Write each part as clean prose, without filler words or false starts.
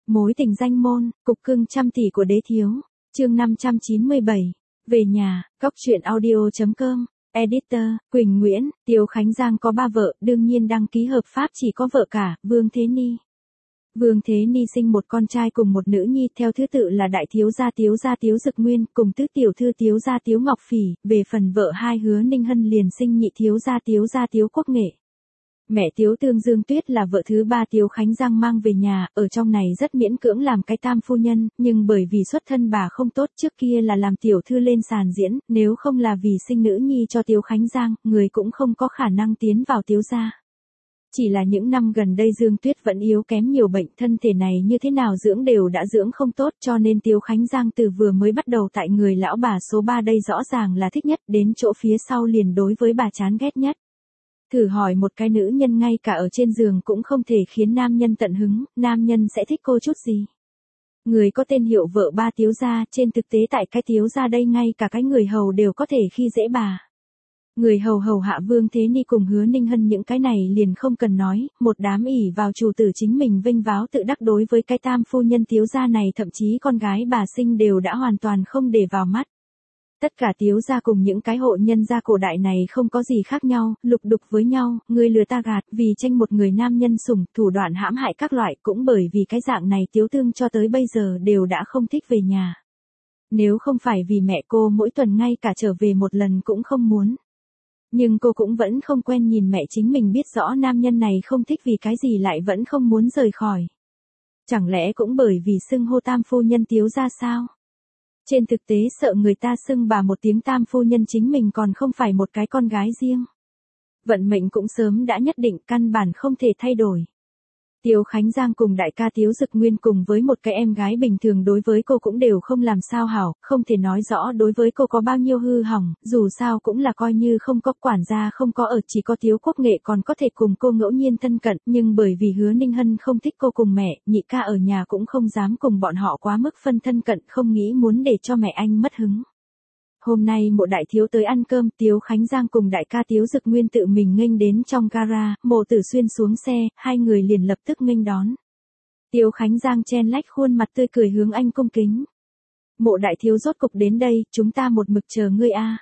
Mối tình danh môn, cục cưng trăm tỷ của đế thiếu. Chương 597. Về nhà, góc truyện audio.com. Editor, Quỳnh Nguyễn. Tiêu Khánh Giang có 3 vợ, đương nhiên đăng ký hợp pháp chỉ có vợ cả, Vương Thế Ni. Vương Thế Ni sinh một con trai cùng một nữ nhi, theo thứ tự là đại thiếu gia Tiếu Dực Nguyên, cùng tứ tiểu thư Tiếu Ngọc Phỉ. Về phần vợ hai Hứa Ninh Hân liền sinh nhị thiếu gia Tiếu Quốc Nghệ. Mẹ Tiếu Tương Dương Tuyết là vợ thứ 3 Tiêu Khánh Giang mang về nhà, ở trong này rất miễn cưỡng làm cái tam phu nhân, nhưng bởi vì xuất thân bà không tốt, trước kia là làm tiểu thư lên sàn diễn, nếu không là vì sinh nữ nhi cho Tiêu Khánh Giang, người cũng không có khả năng tiến vào Tiếu gia. Chỉ là những năm gần đây Dương Tuyết vẫn yếu kém nhiều bệnh, thân thể này như thế nào dưỡng đều đã dưỡng không tốt, cho nên Tiêu Khánh Giang từ vừa mới bắt đầu tại người lão bà số 3 đây rõ ràng là thích nhất, đến chỗ phía sau liền đối với bà chán ghét nhất. Thử hỏi một cái nữ nhân ngay cả ở trên giường cũng không thể khiến nam nhân tận hứng, nam nhân sẽ thích cô chút gì? Người có tên hiệu vợ ba Tiếu gia, trên thực tế tại cái Tiếu gia đây ngay cả cái người hầu đều có thể khi dễ bà. Người hầu hạ Vương Thế Ni cùng Hứa Ninh Hân những cái này liền không cần nói, một đám ỷ vào chủ tử chính mình vênh váo tự đắc đối với cái tam phu nhân Tiếu gia này, thậm chí con gái bà sinh đều đã hoàn toàn không để vào mắt. Tất cả Tiếu gia cùng những cái hộ nhân gia cổ đại này không có gì khác nhau, lục đục với nhau, người lừa ta gạt, vì tranh một người nam nhân sủng, thủ đoạn hãm hại các loại, cũng bởi vì cái dạng này Tiếu Tương cho tới bây giờ đều đã không thích về nhà. Nếu không phải vì mẹ cô mỗi tuần ngay cả trở về một lần cũng không muốn. Nhưng cô cũng vẫn không quen nhìn mẹ chính mình biết rõ nam nhân này không thích vì cái gì lại vẫn không muốn rời khỏi. Chẳng lẽ cũng bởi vì xưng hô tam phu nhân Tiếu gia sao? Trên thực tế sợ người ta xưng bà một tiếng tam phu nhân chính mình còn không phải một cái con gái riêng. Vận mệnh cũng sớm đã nhất định, căn bản không thể thay đổi. Tiêu Khánh Giang cùng đại ca Tiếu Dực Nguyên cùng với một cái em gái bình thường đối với cô cũng đều không làm sao hảo, không thể nói rõ đối với cô có bao nhiêu hư hỏng, dù sao cũng là coi như không có quản gia không có ở, chỉ có Tiếu Quốc Nghệ còn có thể cùng cô ngẫu nhiên thân cận, nhưng bởi vì Hứa Ninh Hân không thích cô cùng mẹ, nhị ca ở nhà cũng không dám cùng bọn họ quá mức phân thân cận, không nghĩ muốn để cho mẹ anh mất hứng. Hôm nay Mộ đại thiếu tới ăn cơm, Tiêu Khánh Giang cùng đại ca Tiếu Dực Nguyên tự mình nghênh đến trong gara, Mộ Tử Xuyên xuống xe, hai người liền lập tức nghênh đón. Tiêu Khánh Giang chen lách khuôn mặt tươi cười hướng anh cung kính. Mộ đại thiếu rốt cục đến đây, chúng ta một mực chờ ngươi a.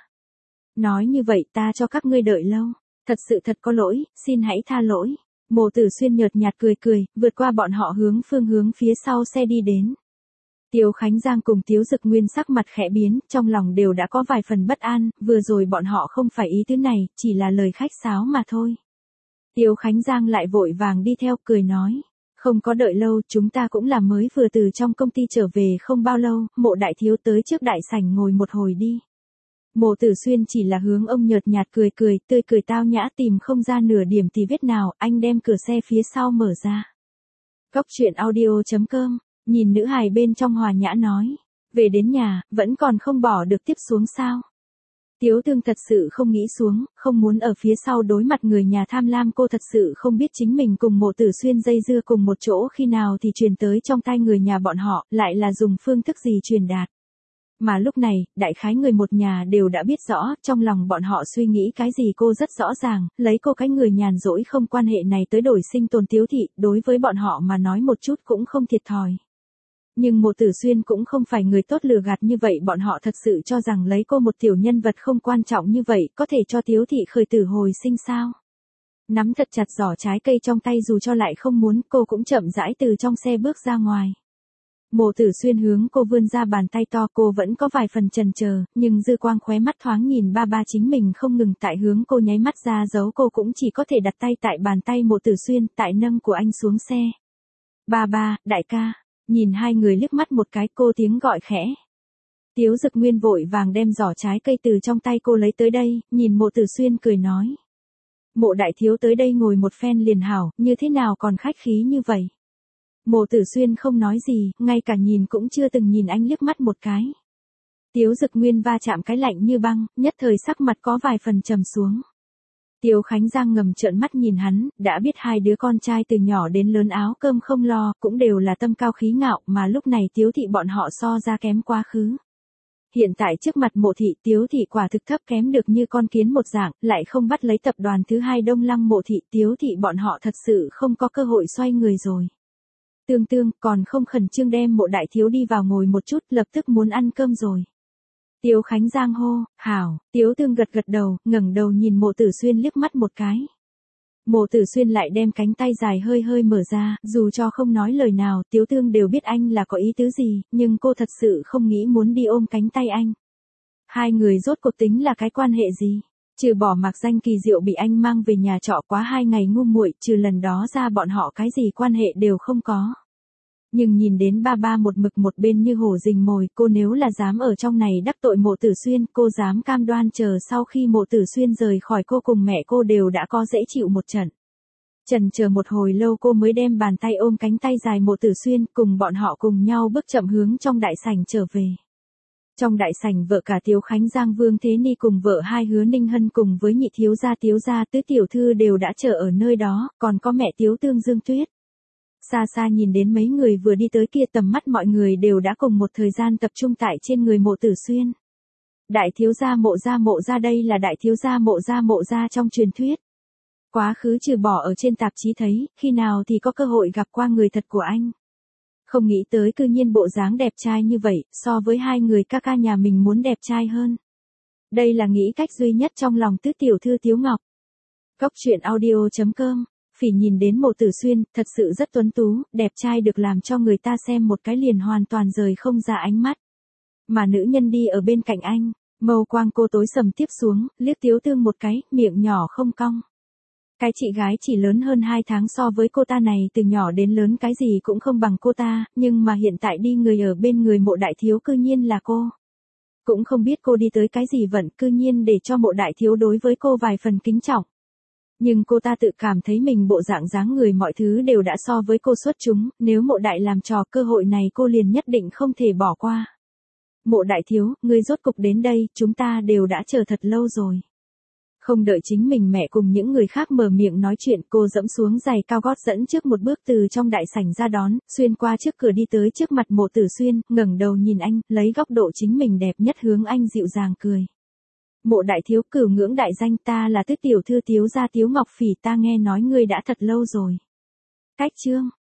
Nói như vậy ta cho các ngươi đợi lâu, thật sự thật có lỗi, xin hãy tha lỗi. Mộ Tử Xuyên nhợt nhạt cười, vượt qua bọn họ hướng phía sau xe đi đến. Tiêu Khánh Giang cùng Tiếu Dực Nguyên sắc mặt khẽ biến, trong lòng đều đã có vài phần bất an, vừa rồi bọn họ không phải ý tứ này, chỉ là lời khách sáo mà thôi. Tiêu Khánh Giang lại vội vàng đi theo, cười nói, không có đợi lâu, chúng ta cũng là mới vừa từ trong công ty trở về không bao lâu, Mộ đại thiếu tới trước đại sảnh ngồi một hồi đi. Mộ Tử Xuyên chỉ là hướng ông nhợt nhạt cười, tươi cười tao nhã tìm không ra nửa điểm tì vết nào, anh đem cửa xe phía sau mở ra. Góc truyện audio.com. Nhìn nữ hài bên trong hòa nhã nói, về đến nhà, vẫn còn không bỏ được tiếp xuống sao? Tiếu Tương thật sự không nghĩ xuống, không muốn ở phía sau đối mặt người nhà tham lam, cô thật sự không biết chính mình cùng Mộ Tử Xuyên dây dưa cùng một chỗ khi nào thì truyền tới trong tai người nhà bọn họ, lại là dùng phương thức gì truyền đạt. Mà lúc này, đại khái người một nhà đều đã biết rõ, trong lòng bọn họ suy nghĩ cái gì cô rất rõ ràng, lấy cô cái người nhàn rỗi không quan hệ này tới đổi sinh tồn Tiếu thị, đối với bọn họ mà nói một chút cũng không thiệt thòi. Nhưng Mộ Tử Xuyên cũng không phải người tốt lừa gạt như vậy, bọn họ thật sự cho rằng lấy cô một tiểu nhân vật không quan trọng như vậy, có thể cho Tiếu thị khởi tử hồi sinh sao? Nắm thật chặt giỏ trái cây trong tay dù cho lại không muốn, cô cũng chậm rãi từ trong xe bước ra ngoài. Mộ Tử Xuyên hướng cô vươn ra bàn tay to, cô vẫn có vài phần chần chờ, nhưng dư quang khóe mắt thoáng nhìn ba chính mình không ngừng tại hướng cô nháy mắt ra dấu, cô cũng chỉ có thể đặt tay tại bàn tay Mộ Tử Xuyên, tại nâng của anh xuống xe. Ba, đại ca. Nhìn hai người liếc mắt một cái, cô tiếng gọi khẽ. Tiếu Dực Nguyên vội vàng đem giỏ trái cây từ trong tay cô lấy tới đây, nhìn Mộ Tử Xuyên cười nói. Mộ đại thiếu tới đây ngồi một phen liền hảo, như thế nào còn khách khí như vậy? Mộ Tử Xuyên không nói gì, ngay cả nhìn cũng chưa từng nhìn anh liếc mắt một cái. Tiếu Dực Nguyên va chạm cái lạnh như băng, nhất thời sắc mặt có vài phần trầm xuống. Tiêu Khánh Giang ngầm trợn mắt nhìn hắn, đã biết hai đứa con trai từ nhỏ đến lớn áo cơm không lo, cũng đều là tâm cao khí ngạo, mà lúc này Tiếu thị bọn họ so ra kém quá khứ. Hiện tại trước mặt Mộ thị, Tiếu thị quả thực thấp kém được như con kiến một dạng, lại không bắt lấy tập đoàn thứ hai Đông Lăng Mộ thị, Tiếu thị bọn họ thật sự không có cơ hội xoay người rồi. Tương Tương, còn không khẩn trương đem Mộ đại thiếu đi vào ngồi một chút, lập tức muốn ăn cơm rồi. Tiếu Khánh Giang hô, hảo, Tiếu Tương gật gật đầu, ngẩng đầu nhìn Mộ Tử Xuyên liếc mắt một cái. Mộ Tử Xuyên lại đem cánh tay dài hơi hơi mở ra, dù cho không nói lời nào, Tiếu Tương đều biết anh là có ý tứ gì, nhưng cô thật sự không nghĩ muốn đi ôm cánh tay anh. Hai người rốt cuộc tính là cái quan hệ gì? Trừ bỏ Mạc Danh Kỳ Diệu bị anh mang về nhà trọ quá 2 ngày ngu muội, trừ lần đó ra bọn họ cái gì quan hệ đều không có. Nhưng nhìn đến ba một mực một bên như hổ rình mồi, cô nếu là dám ở trong này đắc tội Mộ Tử Xuyên, cô dám cam đoan chờ sau khi Mộ Tử Xuyên rời khỏi cô cùng mẹ cô đều đã có dễ chịu một trận. Chần chờ một hồi lâu cô mới đem bàn tay ôm cánh tay dài Mộ Tử Xuyên, cùng bọn họ cùng nhau bước chậm hướng trong đại sảnh trở về. Trong đại sảnh vợ cả Tiếu Khánh Giang Vương Thế Ni cùng vợ hai Hứa Ninh Hân cùng với nhị thiếu gia tứ tiểu thư đều đã chờ ở nơi đó, còn có mẹ Tiếu Tương Dương Tuyết. Xa xa nhìn đến mấy người vừa đi tới kia, tầm mắt mọi người đều đã cùng một thời gian tập trung tại trên người Mộ Tử Xuyên. Đại thiếu gia Mộ gia đây là đại thiếu gia Mộ gia trong truyền thuyết. Quá khứ trừ bỏ ở trên tạp chí thấy, khi nào thì có cơ hội gặp qua người thật của anh. Không nghĩ tới cư nhiên bộ dáng đẹp trai như vậy, so với hai người ca ca nhà mình muốn đẹp trai hơn. Đây là nghĩ cách duy nhất trong lòng tứ tiểu thư Tiếu Ngọc. Góc truyện audio.com. Phỉ nhìn đến Mộ Tử Xuyên, thật sự rất tuấn tú, đẹp trai được làm cho người ta xem một cái liền hoàn toàn rời không ra ánh mắt. Mà nữ nhân đi ở bên cạnh anh, mâu quang cô tối sầm tiếp xuống, liếc Tiếu Tương một cái, miệng nhỏ không cong. Cái chị gái chỉ lớn hơn 2 tháng so với cô ta này từ nhỏ đến lớn cái gì cũng không bằng cô ta, nhưng mà hiện tại đi người ở bên người Mộ đại thiếu cư nhiên là cô. Cũng không biết cô đi tới cái gì vận, cư nhiên để cho Mộ đại thiếu đối với cô vài phần kính trọng. Nhưng cô ta tự cảm thấy mình bộ dạng dáng người mọi thứ đều đã so với cô xuất chúng, nếu Mộ đại làm trò cơ hội này cô liền nhất định không thể bỏ qua. Mộ đại thiếu, ngươi rốt cục đến đây, chúng ta đều đã chờ thật lâu rồi. Không đợi chính mình mẹ cùng những người khác mở miệng nói chuyện, cô dẫm xuống giày cao gót dẫn trước một bước từ trong đại sảnh ra đón, xuyên qua trước cửa đi tới trước mặt Mộ Tử Xuyên, ngẩng đầu nhìn anh, lấy góc độ chính mình đẹp nhất hướng anh dịu dàng cười. Mộ đại thiếu, cửu ngưỡng đại danh, ta là tứ tiểu thư Tiếu gia Tiếu Ngọc Phỉ, ta nghe nói ngươi đã thật lâu rồi. Cách chương